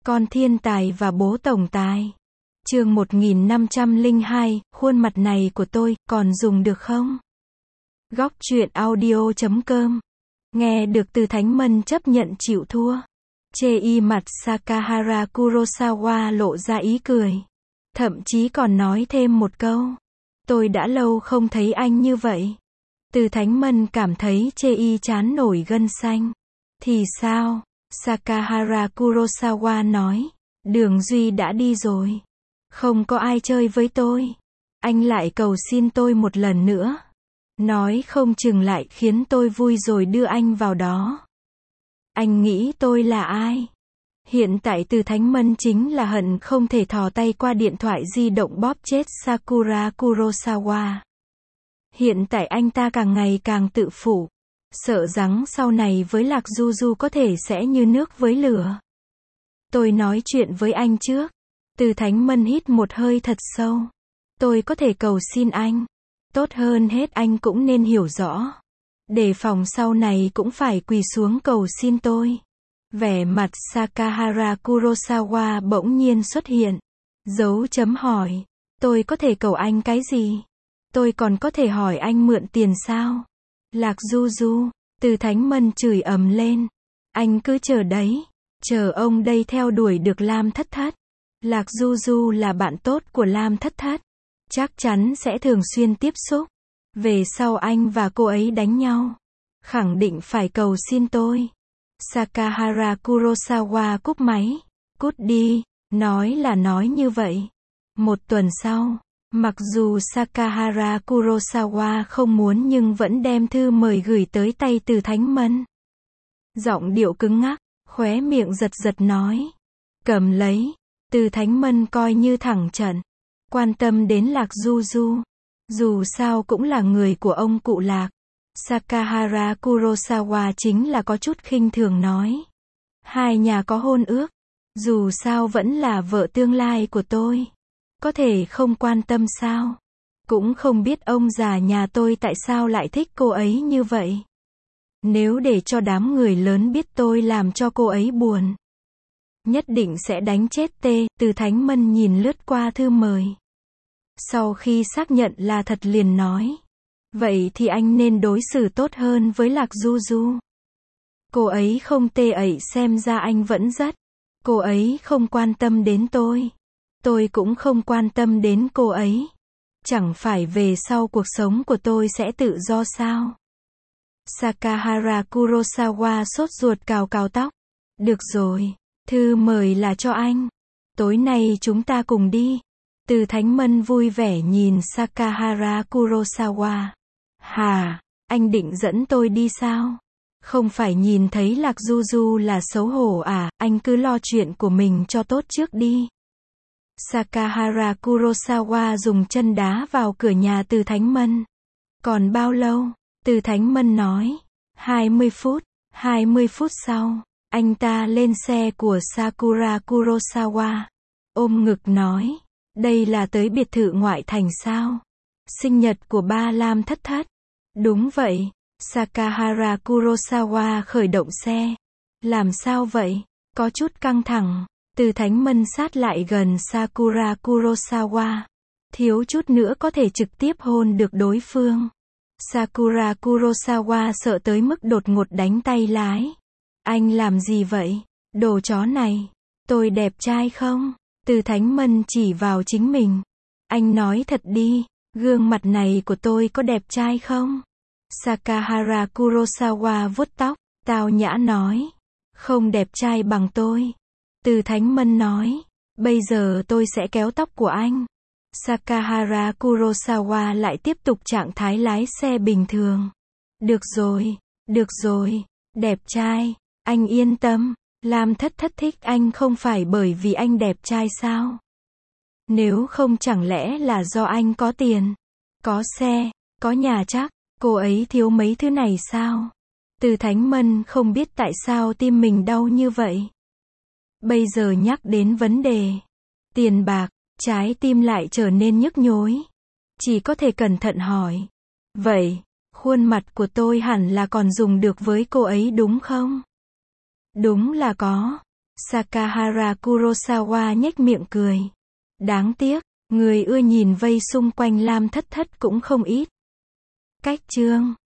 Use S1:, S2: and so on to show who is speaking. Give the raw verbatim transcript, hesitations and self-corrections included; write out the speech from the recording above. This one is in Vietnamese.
S1: Con thiên tài và bố tổng tài. Chương một nghìn năm trăm lẻ hai, khuôn mặt này của tôi, còn dùng được không? Góc truyện audio chấm com. Nghe được Từ Thánh Mân chấp nhận chịu thua. Chê y mặt Sakahara Kurosawa lộ ra ý cười. Thậm chí còn nói thêm một câu. Tôi đã lâu không thấy anh như vậy. Từ Thánh Mân cảm thấy chê y chán nổi gân xanh. Thì sao? Sakahara Kurosawa nói. Đường Duy đã đi rồi. Không có ai chơi với tôi. Anh lại cầu xin tôi một lần nữa. Nói không chừng lại khiến tôi vui rồi đưa anh vào đó. Anh nghĩ tôi là ai? Hiện tại Từ Thánh Mân chính là hận không thể thò tay qua điện thoại di động bóp chết Sakura Kurosawa. Hiện tại anh ta càng ngày càng tự phụ. Sợ rằng sau này với Lạc Du Du có thể sẽ như nước với lửa. Tôi nói chuyện với anh trước. Từ Thánh Mân hít một hơi thật sâu. Tôi có thể cầu xin anh. Tốt hơn hết anh cũng nên hiểu rõ. Đề phòng sau này cũng phải quỳ xuống cầu xin tôi. Vẻ mặt Sakahara Kurosawa bỗng nhiên xuất hiện. Dấu chấm hỏi. Tôi có thể cầu anh cái gì? Tôi còn có thể hỏi anh mượn tiền sao? Lạc Du Du. Từ Thánh Mân chửi ầm lên. Anh cứ chờ đấy. Chờ ông đây theo đuổi được Lam Thất Thất. Lạc Du Du là bạn tốt của Lam Thất Thất. Chắc chắn sẽ thường xuyên tiếp xúc. Về sau anh và cô ấy đánh nhau. Khẳng định phải cầu xin tôi. Sakahara Kurosawa cúp máy. Cút đi. Nói là nói như vậy. Một tuần sau. Mặc dù Sakahara Kurosawa không muốn nhưng vẫn đem thư mời gửi tới tay Từ Thánh Mân. Giọng điệu cứng ngắc, khóe miệng giật giật nói. Cầm lấy. Từ Thánh Mân coi như thẳng trận. Quan tâm đến Lạc Du Du. Dù sao cũng là người của ông cụ Lạc. Sakahara Kurosawa chính là có chút khinh thường nói. Hai nhà có hôn ước. Dù sao vẫn là vợ tương lai của tôi. Có thể không quan tâm sao? Cũng không biết ông già nhà tôi tại sao lại thích cô ấy như vậy. Nếu để cho đám người lớn biết tôi làm cho cô ấy buồn. Nhất định sẽ đánh chết tê. Từ Thánh Mân nhìn lướt qua thư mời. Sau khi xác nhận là thật liền nói. Vậy thì anh nên đối xử tốt hơn với Lạc Du Du. Cô ấy không tê ậy xem ra anh vẫn rất. Cô ấy không quan tâm đến tôi. Tôi cũng không quan tâm đến cô ấy. Chẳng phải về sau cuộc sống của tôi sẽ tự do sao? Sakahara Kurosawa sốt ruột cào cào tóc. Được rồi. Thư mời là cho anh. Tối nay chúng ta cùng đi. Từ Thánh Mân vui vẻ nhìn Sakahara Kurosawa. Hà, anh định dẫn tôi đi sao? Không phải nhìn thấy Lạc Du Du là xấu hổ à, anh cứ lo chuyện của mình cho tốt trước đi. Sakahara Kurosawa dùng chân đá vào cửa nhà Từ Thánh Mân. Còn bao lâu? Từ Thánh Mân nói. hai mươi phút. hai mươi phút sau, anh ta lên xe của Sakura Kurosawa. Ôm ngực nói. Đây là tới biệt thự ngoại thành sao? Sinh nhật của ba Lam Thất Thất. Đúng vậy. Sakahara Kurosawa khởi động xe. Làm sao vậy? Có chút căng thẳng. Từ Thánh Mân sát lại gần Sakura Kurosawa. Thiếu chút nữa có thể trực tiếp hôn được đối phương. Sakura Kurosawa sợ tới mức đột ngột đánh tay lái. Anh làm gì vậy? Đồ chó này. Tôi đẹp trai không? Từ Thánh Mân chỉ vào chính mình. Anh nói thật đi. Gương mặt này của tôi có đẹp trai không? Sakahara Kurosawa vuốt tóc. Tao nhã nói. Không đẹp trai bằng tôi. Từ Thánh Mân nói. Bây giờ tôi sẽ kéo tóc của anh. Sakahara Kurosawa lại tiếp tục trạng thái lái xe bình thường. Được rồi. Được rồi. Đẹp trai. Anh yên tâm. Lam Thất Thất thích anh không phải bởi vì anh đẹp trai sao? Nếu không chẳng lẽ là do anh có tiền, có xe, có nhà chắc, cô ấy thiếu mấy thứ này sao? Từ Thánh Mân không biết tại sao tim mình đau như vậy. Bây giờ nhắc đến vấn đề tiền bạc, trái tim lại trở nên nhức nhối. Chỉ có thể cẩn thận hỏi. Vậy, khuôn mặt của tôi hẳn là còn dùng được với cô ấy đúng không? Đúng là có. Sakahara Kurosawa nhếch miệng cười. Đáng tiếc, người ưa nhìn vây xung quanh Lam Thất Thất cũng không ít. Cách chương